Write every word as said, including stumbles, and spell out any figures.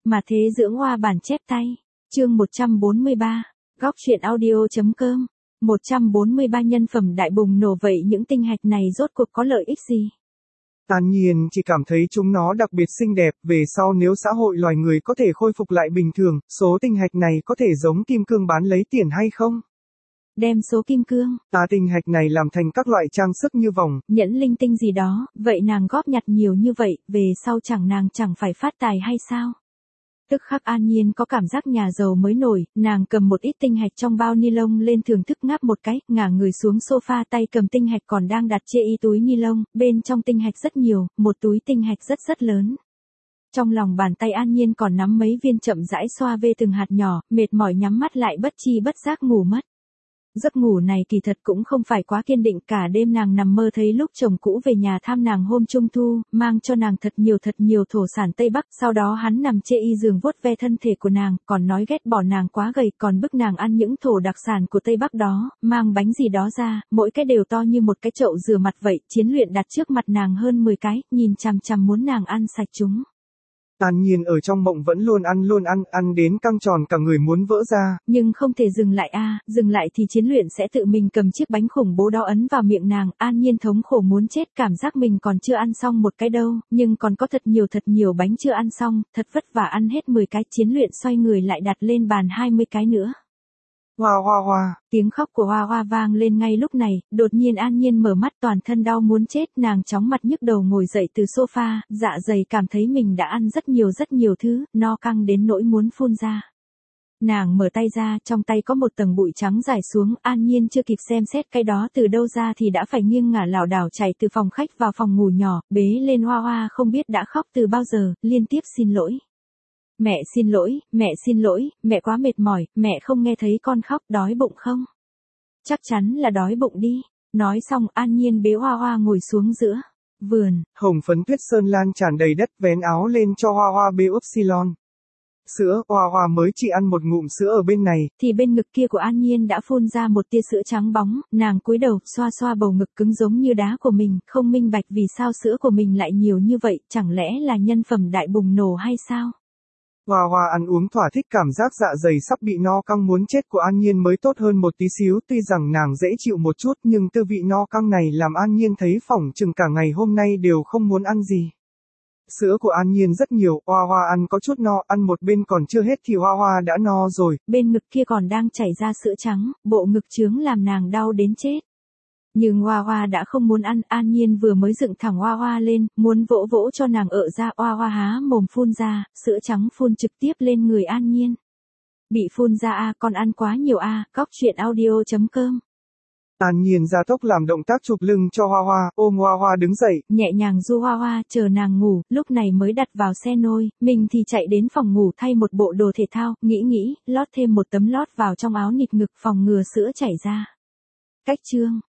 Mà thế dưỡng hoa bản chép tay. Chương một trăm bốn mươi ba. Góc truyện audio.com. một trăm bốn mươi ba nhân phẩm đại bùng nổ, vậy những tinh hạch này rốt cuộc có lợi ích gì? An Nhiên chỉ cảm thấy chúng nó đặc biệt xinh đẹp, về sau nếu xã hội loài người có thể khôi phục lại bình thường, số tinh hạch này có thể giống kim cương bán lấy tiền hay không? Đem số kim cương, Ta tinh hạch này làm thành các loại trang sức như vòng, nhẫn linh tinh gì đó, vậy nàng góp nhặt nhiều như vậy, về sau chẳng nàng chẳng phải phát tài hay sao? Tức khắc An Nhiên có cảm giác nhà giàu mới nổi, nàng cầm một ít tinh hạch trong bao ni lông lên thưởng thức ngáp một cái, ngả người xuống sofa, tay cầm tinh hạch còn đang đặt chê y túi ni lông, bên trong tinh hạch rất nhiều, một túi tinh hạch rất rất lớn. Trong lòng bàn tay An Nhiên còn nắm mấy viên chậm rãi xoa về từng hạt nhỏ, mệt mỏi nhắm mắt lại bất chi bất giác ngủ mất. Giấc ngủ này kỳ thật cũng không phải quá kiên định, cả đêm nàng nằm mơ thấy lúc chồng cũ về nhà thăm nàng hôm trung thu, mang cho nàng thật nhiều thật nhiều thổ sản Tây Bắc, sau đó hắn nằm chê y giường vuốt ve thân thể của nàng, còn nói ghét bỏ nàng quá gầy, còn bức nàng ăn những thổ đặc sản của Tây Bắc đó, mang bánh gì đó ra, mỗi cái đều to như một cái chậu rửa mặt vậy, Chiến Luyện đặt trước mặt nàng hơn mười cái, nhìn chằm chằm muốn nàng ăn sạch chúng. An Nhiên ở trong mộng vẫn luôn ăn luôn ăn, ăn đến căng tròn cả người muốn vỡ ra. Nhưng không thể dừng lại a, à, dừng lại thì Chiến Luyện sẽ tự mình cầm chiếc bánh khủng bố đó ấn vào miệng nàng, An Nhiên thống khổ muốn chết, cảm giác mình còn chưa ăn xong một cái đâu, nhưng còn có thật nhiều thật nhiều bánh chưa ăn xong, thật vất vả ăn hết mười cái, Chiến Luyện xoay người lại đặt lên bàn hai mươi cái nữa. Hoa hoa hoa, tiếng khóc của Hoa Hoa vang lên ngay lúc này, đột nhiên An Nhiên mở mắt toàn thân đau muốn chết, nàng chóng mặt nhức đầu ngồi dậy từ sofa, dạ dày cảm thấy mình đã ăn rất nhiều rất nhiều thứ, no căng đến nỗi muốn phun ra. Nàng mở tay ra, trong tay có một tầng bụi trắng dài xuống, An Nhiên chưa kịp xem xét cái đó từ đâu ra thì đã phải nghiêng ngả lảo đảo chạy từ phòng khách vào phòng ngủ nhỏ, bế lên Hoa Hoa không biết đã khóc từ bao giờ, liên tiếp xin lỗi. Mẹ xin lỗi, mẹ xin lỗi, mẹ quá mệt mỏi, mẹ không nghe thấy con khóc, đói bụng không? Chắc chắn là đói bụng đi. Nói xong An Nhiên bế Hoa Hoa ngồi xuống giữa vườn. Hồng phấn tuyết sơn lan tràn đầy đất, vén áo lên cho Hoa Hoa bê upsilon. Sữa, Hoa Hoa mới chỉ ăn một ngụm sữa ở bên này, thì bên ngực kia của An Nhiên đã phun ra một tia sữa trắng bóng, nàng cúi đầu xoa xoa bầu ngực cứng giống như đá của mình, không minh bạch vì sao sữa của mình lại nhiều như vậy, chẳng lẽ là nhân phẩm đại bùng nổ hay sao? Hoa Hoa ăn uống thỏa thích, cảm giác dạ dày sắp bị no căng muốn chết của An Nhiên mới tốt hơn một tí xíu, tuy rằng nàng dễ chịu một chút nhưng tư vị no căng này làm An Nhiên thấy phỏng chừng cả ngày hôm nay đều không muốn ăn gì. Sữa của An Nhiên rất nhiều, Hoa Hoa ăn có chút no, ăn một bên còn chưa hết thì Hoa Hoa đã no rồi. Bên ngực kia còn đang chảy ra sữa trắng, bộ ngực trướng làm nàng đau đến chết. Nhưng Hoa Hoa đã không muốn ăn, An Nhiên vừa mới dựng thẳng Hoa Hoa lên, muốn vỗ vỗ cho nàng ợ ra, Hoa Hoa há mồm phun ra, sữa trắng phun trực tiếp lên người An Nhiên. Bị phun ra a, à, con ăn quá nhiều a, à, góc truyện audio.com. An Nhiên ra tốc làm động tác chụp lưng cho Hoa Hoa, ôm Hoa Hoa đứng dậy, nhẹ nhàng du Hoa Hoa, chờ nàng ngủ, lúc này mới đặt vào xe nôi, mình thì chạy đến phòng ngủ thay một bộ đồ thể thao, nghĩ nghĩ, lót thêm một tấm lót vào trong áo nịt ngực phòng ngừa sữa chảy ra. Cách chương